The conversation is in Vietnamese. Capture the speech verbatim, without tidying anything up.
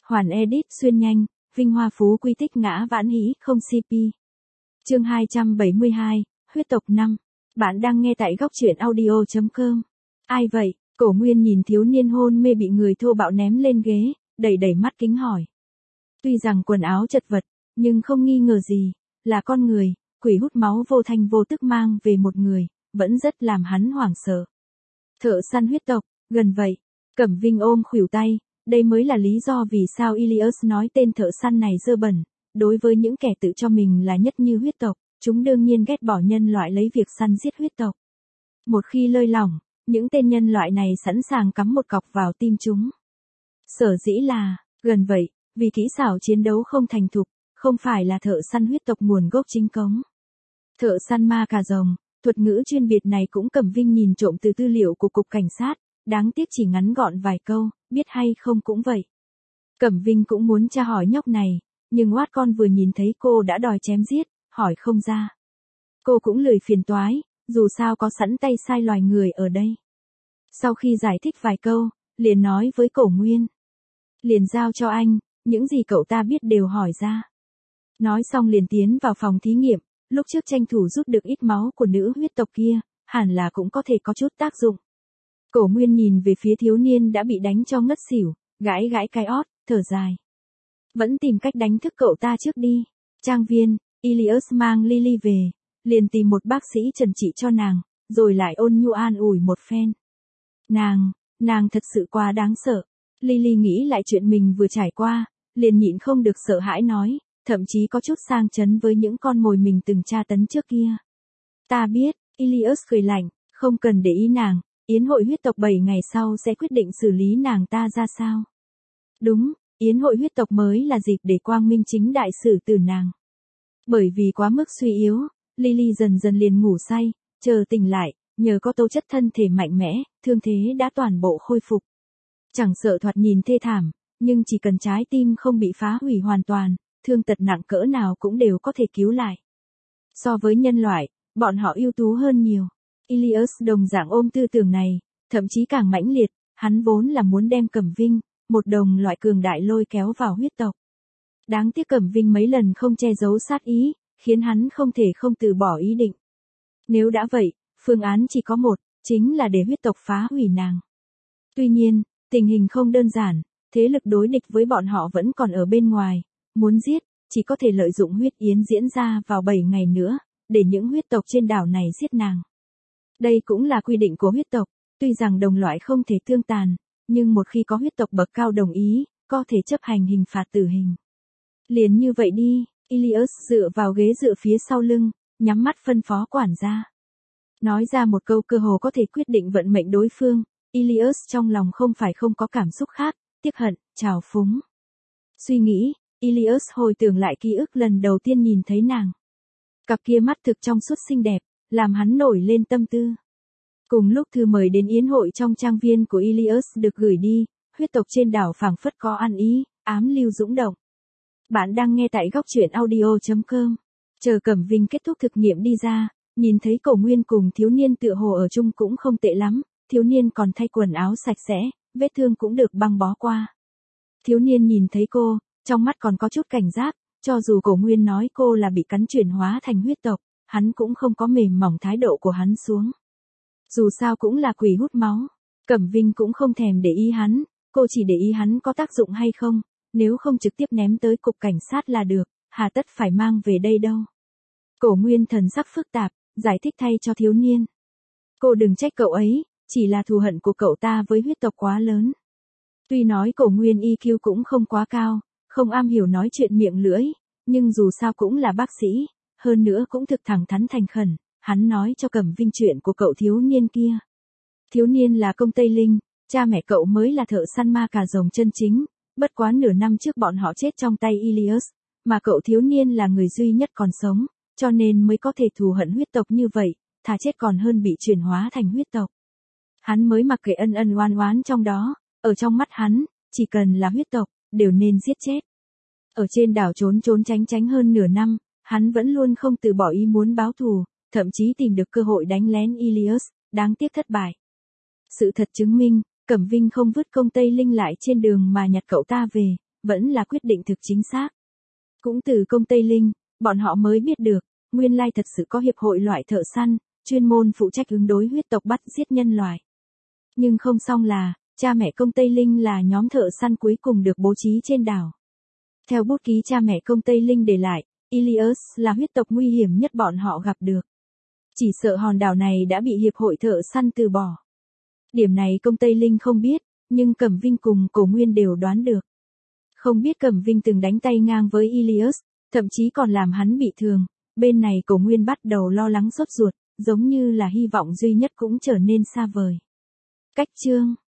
Hoàn edit xuyên nhanh, vinh hoa phú quý tích ngã vãn hĩ không xê pê. Chương hai trăm bảy mươi hai, huyết tộc năm. Bạn đang nghe tại góc truyện audio chấm com. Ai vậy? Cổ Nguyên nhìn thiếu niên hôn mê bị người thô bạo ném lên ghế, đẩy đẩy mắt kính hỏi. Tuy rằng quần áo chật vật, nhưng không nghi ngờ gì, là con người, quỷ hút máu vô thanh vô tức mang về một người, vẫn rất làm hắn hoảng sợ. Thợ săn huyết tộc, gần vậy. Cẩm Vinh ôm khuỷu tay, đây mới là lý do vì sao Ilias nói tên thợ săn này dơ bẩn. Đối với những kẻ tự cho mình là nhất như huyết tộc, chúng đương nhiên ghét bỏ nhân loại lấy việc săn giết huyết tộc. Một khi lơi lỏng, những tên nhân loại này sẵn sàng cắm một cọc vào tim chúng. Sở dĩ là, gần vậy, vì kỹ xảo chiến đấu không thành thục, không phải là thợ săn huyết tộc nguồn gốc chính cống. Thợ săn ma cà rồng, thuật ngữ chuyên biệt này cũng Cẩm Vinh nhìn trộm từ tư liệu của cục cảnh sát, đáng tiếc chỉ ngắn gọn vài câu, biết hay không cũng vậy. Cẩm Vinh cũng muốn tra hỏi nhóc này, nhưng oát con vừa nhìn thấy cô đã đòi chém giết, hỏi không ra. Cô cũng lười phiền toái, dù sao có sẵn tay sai loài người ở đây. Sau khi giải thích vài câu, liền nói với Cổ Nguyên. Liền giao cho anh, những gì cậu ta biết đều hỏi ra. Nói xong liền tiến vào phòng thí nghiệm, lúc trước tranh thủ rút được ít máu của nữ huyết tộc kia, hẳn là cũng có thể có chút tác dụng. Cổ Nguyên nhìn về phía thiếu niên đã bị đánh cho ngất xỉu, gãi gãi cái ót, thở dài. Vẫn tìm cách đánh thức cậu ta trước đi. Trang viên, Ilias mang Lily về, liền tìm một bác sĩ trần trị cho nàng, rồi lại ôn nhu an ủi một phen. Nàng, nàng thật sự quá đáng sợ. Lily nghĩ lại chuyện mình vừa trải qua, liền nhịn không được sợ hãi nói, thậm chí có chút sang chấn với những con mồi mình từng tra tấn trước kia. Ta biết, Ilias cười lạnh, không cần để ý nàng, yến hội huyết tộc bảy ngày sau sẽ quyết định xử lý nàng ta ra sao. Đúng, yến hội huyết tộc mới là dịp để quang minh chính đại xử tử nàng. Bởi vì quá mức suy yếu, Lily dần dần liền ngủ say, chờ tỉnh lại, nhờ có tố chất thân thể mạnh mẽ, thương thế đã toàn bộ khôi phục. Chẳng sợ thoạt nhìn thê thảm, nhưng chỉ cần trái tim không bị phá hủy hoàn toàn, thương tật nặng cỡ nào cũng đều có thể cứu lại. So với nhân loại, bọn họ ưu tú hơn nhiều. Ilias đồng dạng ôm tư tưởng này, thậm chí càng mãnh liệt, hắn vốn là muốn đem Cẩm Vinh, một đồng loại cường đại lôi kéo vào huyết tộc. Đáng tiếc Cẩm Vinh mấy lần không che giấu sát ý, khiến hắn không thể không từ bỏ ý định. Nếu đã vậy, phương án chỉ có một, chính là để huyết tộc phá hủy nàng. Tuy nhiên, tình hình không đơn giản, thế lực đối địch với bọn họ vẫn còn ở bên ngoài, muốn giết, chỉ có thể lợi dụng huyết yến diễn ra vào bảy ngày nữa, để những huyết tộc trên đảo này giết nàng. Đây cũng là quy định của huyết tộc, tuy rằng đồng loại không thể tương tàn, nhưng một khi có huyết tộc bậc cao đồng ý, có thể chấp hành hình phạt tử hình. Liền như vậy đi, Ilias dựa vào ghế dựa phía sau lưng, nhắm mắt phân phó quản gia. Nói ra một câu cơ hồ có thể quyết định vận mệnh đối phương, Ilias trong lòng không phải không có cảm xúc khác, tiếc hận, trào phúng. Suy nghĩ, Ilias hồi tưởng lại ký ức lần đầu tiên nhìn thấy nàng. Cặp kia mắt thực trong suốt xinh đẹp, làm hắn nổi lên tâm tư. Cùng lúc thư mời đến yến hội trong trang viên của Ilias được gửi đi, huyết tộc trên đảo phảng phất có ăn ý, ám lưu dũng động. Bạn đang nghe tại góc truyện audio chấm com. Chờ Cẩm Vinh kết thúc thực nghiệm đi ra, nhìn thấy Cổ Nguyên cùng thiếu niên tựa hồ ở chung cũng không tệ lắm, thiếu niên còn thay quần áo sạch sẽ, vết thương cũng được băng bó qua. Thiếu niên nhìn thấy cô, trong mắt còn có chút cảnh giác, cho dù Cổ Nguyên nói cô là bị cắn chuyển hóa thành huyết tộc, hắn cũng không có mềm mỏng thái độ của hắn xuống. Dù sao cũng là quỷ hút máu, Cẩm Vinh cũng không thèm để ý hắn, cô chỉ để ý hắn có tác dụng hay không, nếu không trực tiếp ném tới cục cảnh sát là được, hà tất phải mang về đây đâu. Cổ Nguyên thần sắc phức tạp, giải thích thay cho thiếu niên. Cô đừng trách cậu ấy, chỉ là thù hận của cậu ta với huyết tộc quá lớn. Tuy nói Cổ Nguyên i kiu cũng không quá cao, không am hiểu nói chuyện miệng lưỡi, nhưng dù sao cũng là bác sĩ, hơn nữa cũng thực thẳng thắn thành khẩn, hắn nói cho Cẩm Vinh chuyện của cậu thiếu niên kia. Thiếu niên là công Tây Linh, cha mẹ cậu mới là thợ săn ma cà rồng chân chính, bất quá nửa năm trước bọn họ chết trong tay Ilias, mà cậu thiếu niên là người duy nhất còn sống, cho nên mới có thể thù hận huyết tộc như vậy, thà chết còn hơn bị chuyển hóa thành huyết tộc. Hắn mới mặc kệ ân ân oan oán trong đó, ở trong mắt hắn, chỉ cần là huyết tộc, đều nên giết chết. Ở trên đảo trốn trốn tránh tránh hơn nửa năm, hắn vẫn luôn không từ bỏ ý muốn báo thù, thậm chí tìm được cơ hội đánh lén Ilias, đáng tiếc thất bại. Sự thật chứng minh, Cẩm Vinh không vứt công Tây Linh lại trên đường mà nhặt cậu ta về, vẫn là quyết định thực chính xác. Cũng từ công Tây Linh, bọn họ mới biết được, nguyên lai thật sự có hiệp hội loại thợ săn, chuyên môn phụ trách ứng đối huyết tộc bắt giết nhân loại. Nhưng không xong là, cha mẹ công Tây Linh là nhóm thợ săn cuối cùng được bố trí trên đảo. Theo bút ký cha mẹ công Tây Linh để lại, Ilias là huyết tộc nguy hiểm nhất bọn họ gặp được. Chỉ sợ hòn đảo này đã bị hiệp hội thợ săn từ bỏ. Điểm này công Tây Linh không biết, nhưng Cẩm Vinh cùng Cổ Nguyên đều đoán được. Không biết Cẩm Vinh từng đánh tay ngang với Ilias, thậm chí còn làm hắn bị thương, bên này Cổ Nguyên bắt đầu lo lắng sốt ruột, giống như là hy vọng duy nhất cũng trở nên xa vời. Cách chương